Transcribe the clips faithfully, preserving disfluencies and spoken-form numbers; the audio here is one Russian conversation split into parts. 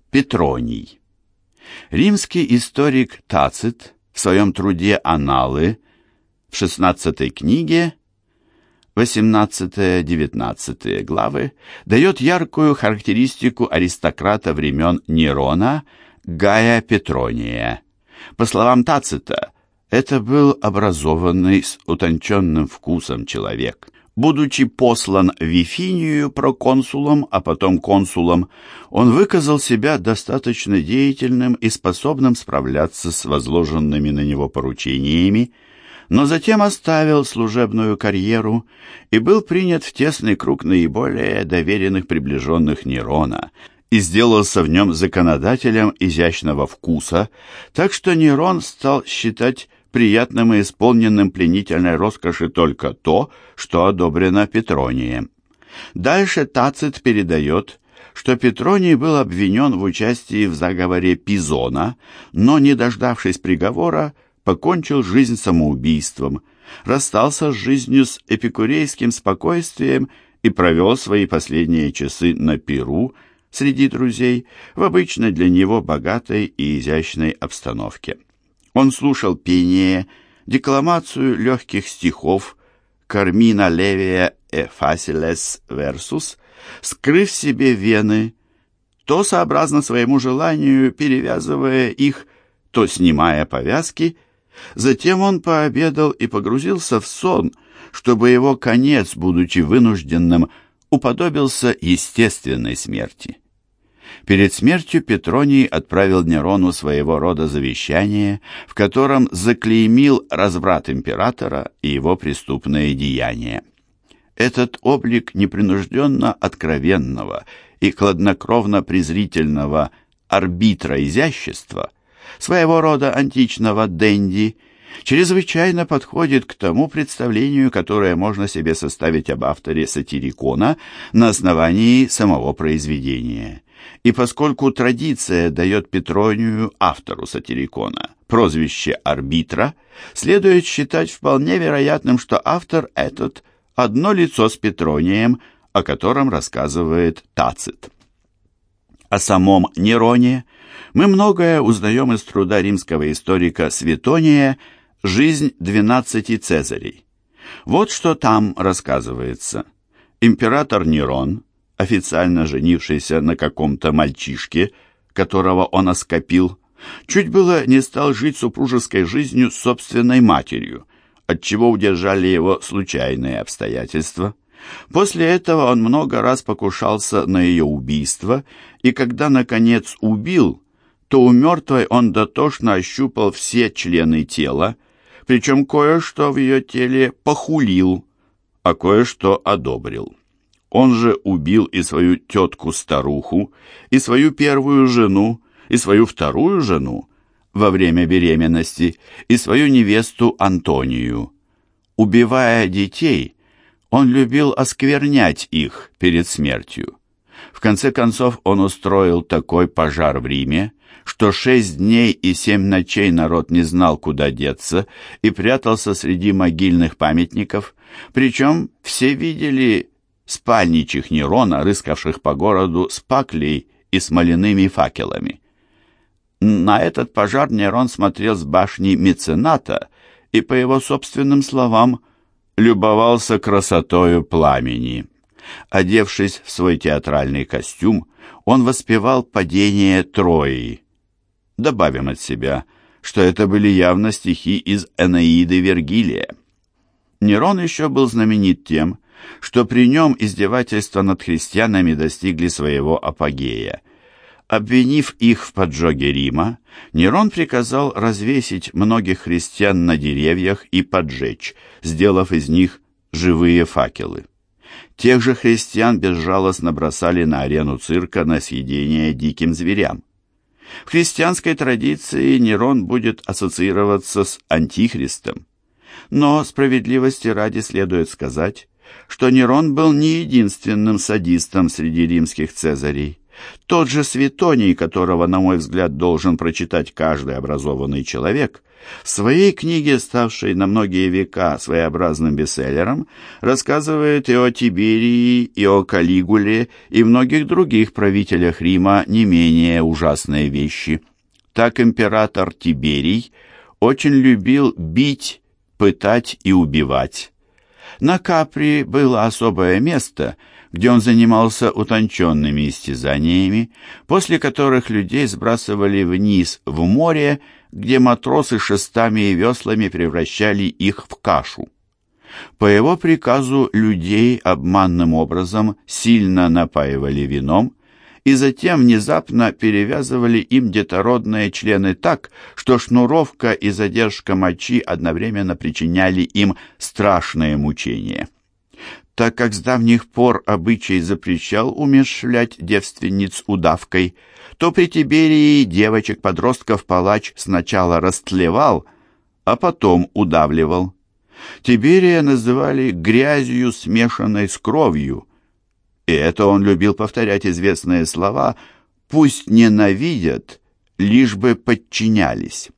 Петроний. Римский историк Тацит в своем труде «Аналы» в шестнадцатой книге, восемнадцатая-девятнадцатая главы, дает яркую характеристику аристократа времен Нерона Гая Петрония. По словам Тацита, это был образованный с утонченным вкусом человек. Будучи послан в Вифинию проконсулом, а потом консулом, он выказал себя достаточно деятельным и способным справляться с возложенными на него поручениями, но затем оставил служебную карьеру и был принят в тесный круг наиболее доверенных приближенных Нерона и сделался в нем законодателем изящного вкуса, так что Нерон стал считать приятным и исполненным пленительной роскоши только то, что одобрено Петронием. Дальше Тацит передает, что Петроний был обвинен в участии в заговоре Пизона, но, не дождавшись приговора, покончил жизнь самоубийством, расстался с жизнью с эпикурейским спокойствием и провел свои последние часы на пиру среди друзей в обычной для него богатой и изящной обстановке. Он слушал пение, декламацию легких стихов «Carmina levia e faciles versus», скрыв себе вены, то сообразно своему желанию перевязывая их, то снимая повязки. Затем он пообедал и погрузился в сон, чтобы его конец, будучи вынужденным, уподобился естественной смерти. Перед смертью Петроний отправил Нерону своего рода завещание, в котором заклеймил разврат императора и его преступные деяния. Этот облик непринужденно откровенного и хладнокровно-презрительного арбитра изящества, своего рода античного денди, чрезвычайно подходит к тому представлению, которое можно себе составить об авторе «Сатирикона» на основании самого произведения. И поскольку традиция дает Петронию, автору «Сатирикона», прозвище арбитра, следует считать вполне вероятным, что автор этот – одно лицо с Петронием, о котором рассказывает Тацит. О самом Нероне мы многое узнаем из труда римского историка Светония «Жизнь двенадцати Цезарей». Вот что там рассказывается. Император Нерон, официально женившийся на каком-то мальчишке, которого он оскопил, чуть было не стал жить супружеской жизнью с собственной матерью, отчего удержали его случайные обстоятельства. После этого он много раз покушался на ее убийство, и когда, наконец, убил, то у мертвой он дотошно ощупал все члены тела, причем кое-что в ее теле похулил, а кое-что одобрил. Он же убил и свою тетку-старуху, и свою первую жену, и свою вторую жену во время беременности, и свою невесту Антонию. Убивая детей, он любил осквернять их перед смертью. В конце концов, он устроил такой пожар в Риме, что шесть дней и семь ночей народ не знал, куда деться, и прятался среди могильных памятников, причем все видели спальничих Нерона, рыскавших по городу с паклей и смоляными факелами. На этот пожар Нерон смотрел с башни Мецената и, по его собственным словам, любовался красотою пламени. Одевшись в свой театральный костюм, он воспевал падение Трои. Добавим от себя, что это были явно стихи из Энеиды Вергилия. Нерон еще был знаменит тем, что при нем издевательства над христианами достигли своего апогея. Обвинив их в поджоге Рима, Нерон приказал развесить многих христиан на деревьях и поджечь, сделав из них живые факелы. Тех же христиан безжалостно бросали на арену цирка на съедение диким зверям. В христианской традиции Нерон будет ассоциироваться с Антихристом. Но справедливости ради следует сказать, что Нерон был не единственным садистом среди римских цезарей. Тот же Светоний, которого, на мой взгляд, должен прочитать каждый образованный человек, в своей книге, ставшей на многие века своеобразным бестселлером, рассказывает и о Тиберии, и о Калигуле, и многих других правителях Рима не менее ужасные вещи. Так император Тиберий очень любил бить, пытать и убивать. На Капри было особое место, где он занимался утонченными истязаниями, после которых людей сбрасывали вниз в море, где матросы шестами и веслами превращали их в кашу. По его приказу людей обманным образом сильно напаивали вином и затем внезапно перевязывали им детородные члены так, что шнуровка и задержка мочи одновременно причиняли им страшные мучения. Так как с давних пор обычай запрещал умерщвлять девственниц удавкой, то при Тиберии девочек-подростков палач сначала растлевал, а потом удавливал. Тиберия называли «грязью, смешанной с кровью», и это он любил повторять известные слова «пусть ненавидят, лишь бы подчинялись».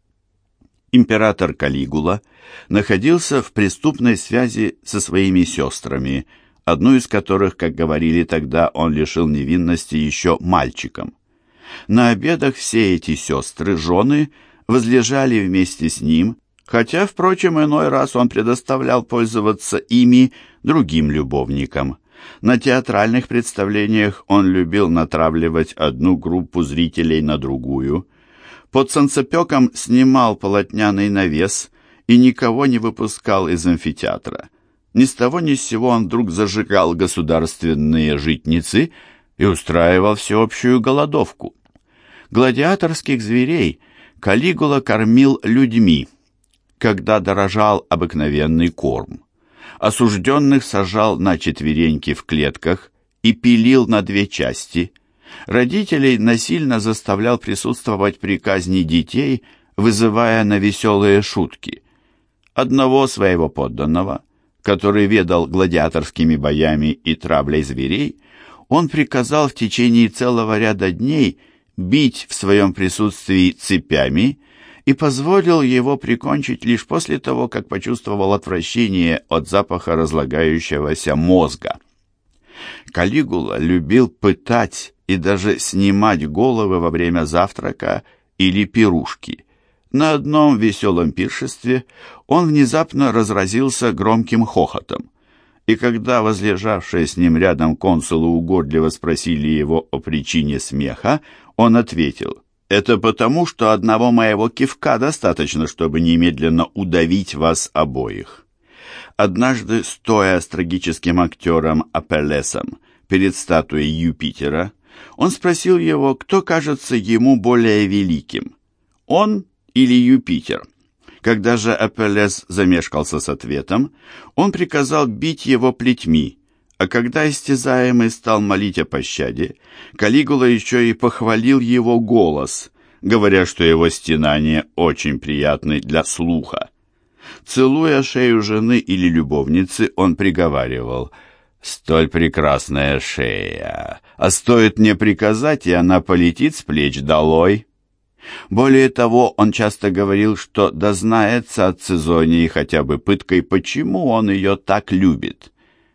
Император Калигула находился в преступной связи со своими сестрами, одну из которых, как говорили тогда, он лишил невинности еще мальчиком. На обедах все эти сестры, жены, возлежали вместе с ним, хотя, впрочем, иной раз он предоставлял пользоваться ими другим любовникам. На театральных представлениях он любил натравливать одну группу зрителей на другую. Под солнцепеком снимал полотняный навес и никого не выпускал из амфитеатра. Ни с того ни с сего он вдруг зажигал государственные житницы и устраивал всеобщую голодовку. Гладиаторских зверей Калигула кормил людьми, когда дорожал обыкновенный корм. Осужденных сажал на четвереньки в клетках и пилил на две части. Родителей насильно заставлял присутствовать при казни детей, вызывая на веселые шутки. Одного своего подданного, который ведал гладиаторскими боями и травлей зверей, он приказал в течение целого ряда дней бить в своем присутствии цепями и позволил его прикончить лишь после того, как почувствовал отвращение от запаха разлагающегося мозга. Калигула любил пытать и даже снимать головы во время завтрака или пирушки. На одном веселом пиршестве он внезапно разразился громким хохотом, и когда возлежавшие с ним рядом консулы угодливо спросили его о причине смеха, он ответил: «Это потому, что одного моего кивка достаточно, чтобы немедленно удавить вас обоих». Однажды, стоя с трагическим актером Апеллесом перед статуей Юпитера, он спросил его, кто кажется ему более великим, он или Юпитер. Когда же Апеллес замешкался с ответом, он приказал бить его плетьми, а когда истязаемый стал молить о пощаде, Калигула еще и похвалил его голос, говоря, что его стенания очень приятны для слуха. Целуя шею жены или любовницы, он приговаривал: «Столь прекрасная шея, а стоит мне приказать, и она полетит с плеч долой». Более того, он часто говорил, что дознается от Цезонии хотя бы пыткой, почему он ее так любит.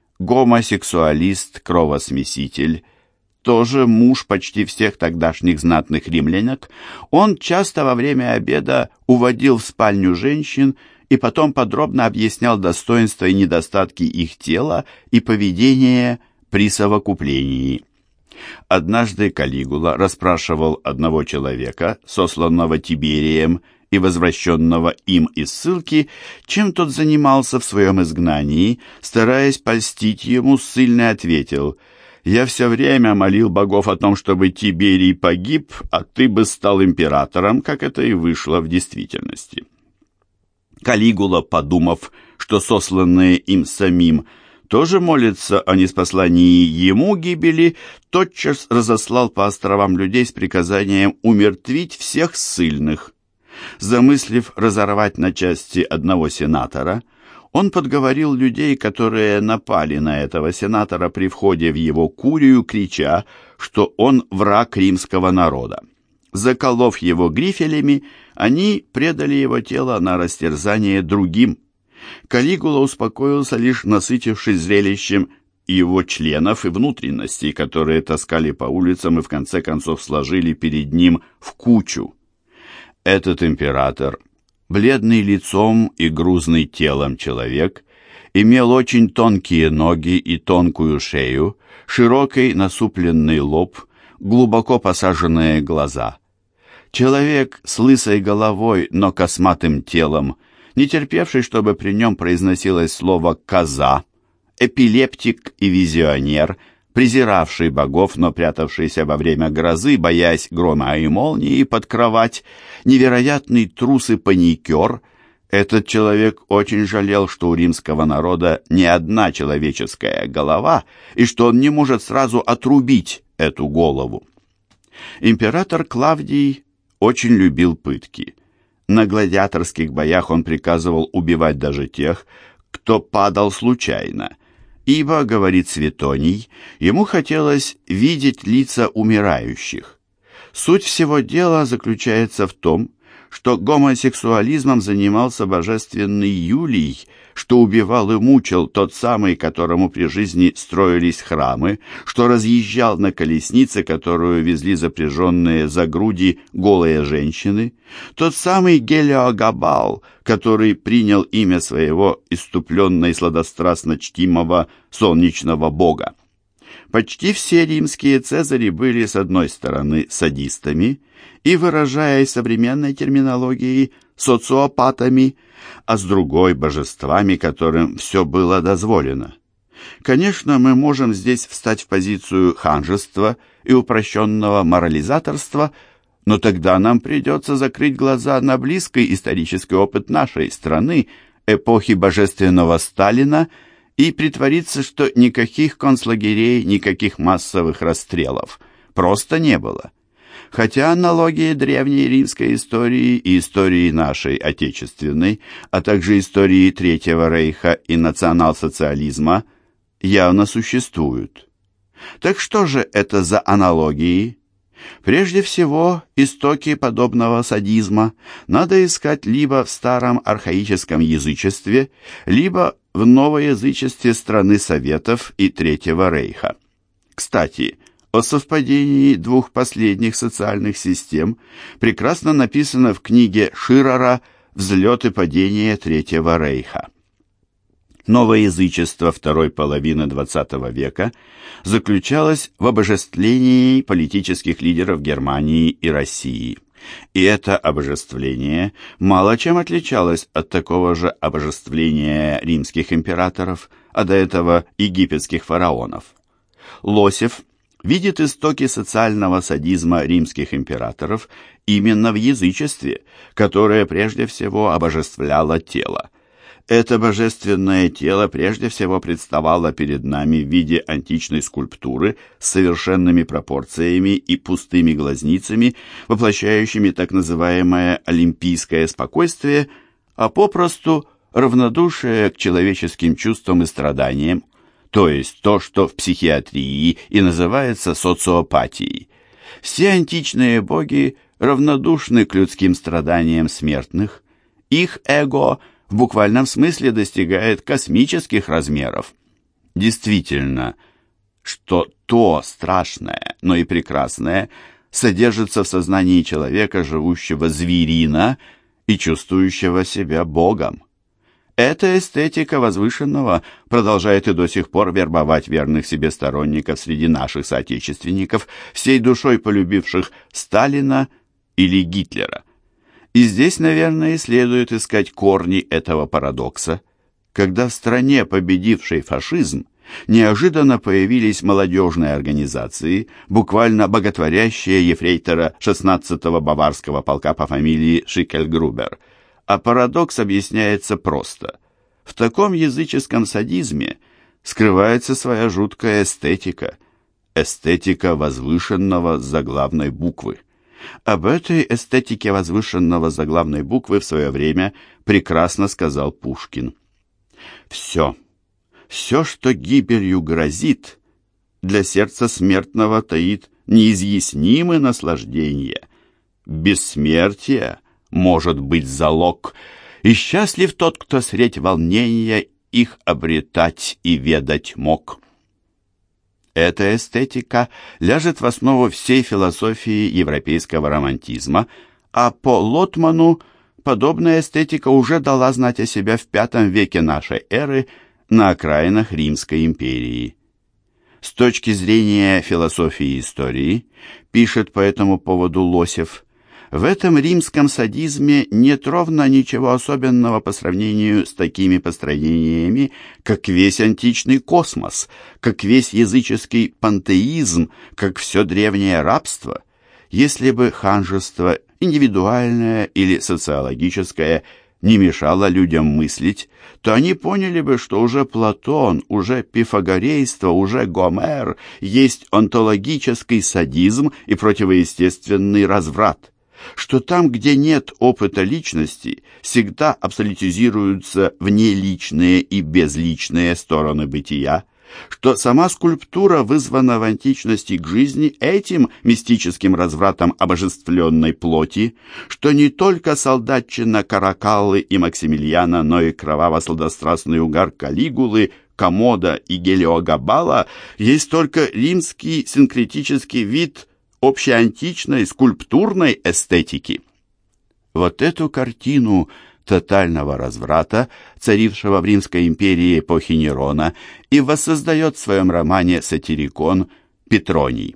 Гомосексуалист, кровосмеситель, тоже муж почти всех тогдашних знатных римлянок, он часто во время обеда уводил в спальню женщин и потом подробно объяснял достоинства и недостатки их тела и поведения при совокуплении. Однажды Калигула расспрашивал одного человека, сосланного Тиберием и возвращенного им из ссылки, чем тот занимался в своем изгнании. Стараясь польстить ему, ссыльный ответил: «Я все время молил богов о том, чтобы Тиберий погиб, а ты бы стал императором, как это и вышло в действительности». Калигула, подумав, что сосланные им самим тоже молятся о ниспослании ему гибели, тотчас разослал по островам людей с приказанием умертвить всех ссыльных. Замыслив разорвать на части одного сенатора, Он подговорил людей, которые напали на этого сенатора при входе в его курию, крича, что он враг римского народа. Заколов его грифелями, они предали его тело на растерзание другим. Калигула успокоился, лишь насытившись зрелищем его членов и внутренностей, которые таскали по улицам и в конце концов сложили перед ним в кучу. Этот император, бледный лицом и грузный телом человек, имел очень тонкие ноги и тонкую шею, широкий насупленный лоб, глубоко посаженные глаза. Человек с лысой головой, но косматым телом, не терпевший, чтобы при нем произносилось слово «коза», эпилептик и визионер, презиравший богов, но прятавшийся во время грозы, боясь грома и молнии под кровать, невероятный трус и паникер. Этот человек очень жалел, что у римского народа не одна человеческая голова, и что он не может сразу отрубить эту голову. Император Клавдий очень любил пытки. На гладиаторских боях он приказывал убивать даже тех, кто падал случайно, ибо, говорит Светоний, ему хотелось видеть лица умирающих. Суть всего дела заключается в том, что гомосексуализмом занимался божественный Юлий, что убивал и мучил тот самый, которому при жизни строились храмы, что разъезжал на колеснице, которую везли запряженные за груди голые женщины, тот самый Гелиогабал, который принял имя своего иступленно и сладострастно чтимого солнечного бога. Почти все римские цезари были, с одной стороны, садистами и, выражаясь современной терминологией, социопатами, а с другой – божествами, которым все было дозволено. Конечно, мы можем здесь встать в позицию ханжества и упрощенного морализаторства, но тогда нам придется закрыть глаза на близкий исторический опыт нашей страны, эпохи божественного Сталина, и притвориться, что никаких концлагерей, никаких массовых расстрелов просто не было. Хотя аналогии древней римской истории и истории нашей отечественной, а также истории Третьего рейха и национал-социализма явно существуют. Так что же это за аналогии? Прежде всего, истоки подобного садизма надо искать либо в старом архаическом язычестве, либо в новоязычестве страны Советов и Третьего рейха. Кстати, о совпадении двух последних социальных систем прекрасно написано в книге Ширера «Взлет и падение Третьего рейха». Новоязычество второй половины двадцатого века заключалось в обожествлении политических лидеров Германии и России. И это обожествление мало чем отличалось от такого же обожествления римских императоров, а до этого египетских фараонов. Лосев видит истоки социального садизма римских императоров именно в язычестве, которое прежде всего обожествляло тело. Это божественное тело прежде всего представало перед нами в виде античной скульптуры с совершенными пропорциями и пустыми глазницами, воплощающими так называемое олимпийское спокойствие, а попросту равнодушие к человеческим чувствам и страданиям, то есть то, что в психиатрии и называется социопатией. Все античные боги равнодушны к людским страданиям смертных, их эго – в буквальном смысле достигает космических размеров. Действительно, что то страшное, но и прекрасное содержится в сознании человека, живущего зверино и чувствующего себя Богом. Эта эстетика возвышенного продолжает и до сих пор вербовать верных себе сторонников среди наших соотечественников, всей душой полюбивших Сталина или Гитлера. И здесь, наверное, и следует искать корни этого парадокса, когда в стране, победившей фашизм, неожиданно появились молодежные организации, буквально боготворящие ефрейтора шестнадцатого баварского полка по фамилии Шикельгрубер. А парадокс объясняется просто. В таком языческом садизме скрывается своя жуткая эстетика, эстетика возвышенного с заглавной буквы. Об этой эстетике возвышенного заглавной буквы в свое время прекрасно сказал Пушкин. Все, все, что гибелью грозит, для сердца смертного таит неизъяснимое наслаждение. Бессмертие может быть залог, и счастлив тот, кто средь волнения их обретать и ведать мог. Эта эстетика ляжет в основу всей философии европейского романтизма, а по Лотману подобная эстетика уже дала знать о себе в пятом веке нашей эры на окраинах Римской империи. С точки зрения философии истории, пишет по этому поводу Лосев, в этом римском садизме нет ровно ничего особенного по сравнению с такими построениями, как весь античный космос, как весь языческий пантеизм, как все древнее рабство. Если бы ханжество, индивидуальное или социологическое, не мешало людям мыслить, то они поняли бы, что уже Платон, уже пифагорейство, уже Гомер есть онтологический садизм и противоестественный разврат, что там, где нет опыта личности, всегда абсолютизируются внеличные и безличные стороны бытия, что сама скульптура вызвана в античности к жизни этим мистическим развратом обожествленной плоти, что не только солдатчина Каракаллы и Максимилиана, но и кроваво-сладострастный угар Калигулы, Комода и Гелиогабала есть только римский синкретический вид общеантичной скульптурной эстетики. Вот эту картину тотального разврата, царившего в Римской империи эпохи Нерона, и воссоздает в своем романе «Сатирикон» Петроний.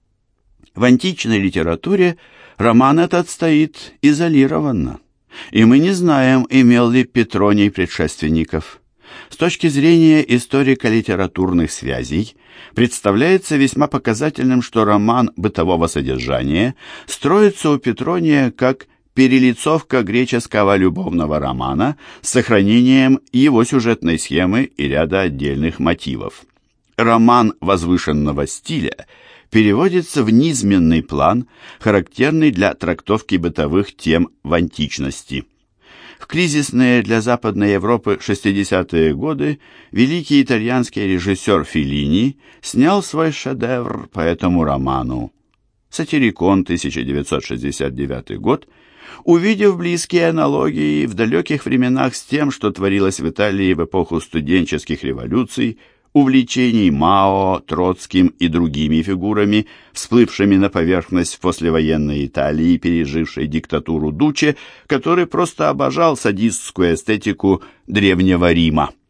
В античной литературе роман этот стоит изолированно, и мы не знаем, имел ли Петроний предшественников. С точки зрения историко-литературных связей, представляется весьма показательным, что роман бытового содержания строится у Петрония как перелицовка греческого любовного романа с сохранением его сюжетной схемы и ряда отдельных мотивов. Роман возвышенного стиля переводится в низменный план, характерный для трактовки бытовых тем в античности. В кризисные для Западной Европы шестидесятые годы великий итальянский режиссер Феллини снял свой шедевр по этому роману. «Сатирикон», тысяча девятьсот шестьдесят девятый год, увидев близкие аналогии в далеких временах с тем, что творилось в Италии в эпоху студенческих революций, увлечений Мао, Троцким и другими фигурами, всплывшими на поверхность в послевоенной Италии, пережившей диктатуру Дуче, который просто обожал садистскую эстетику Древнего Рима.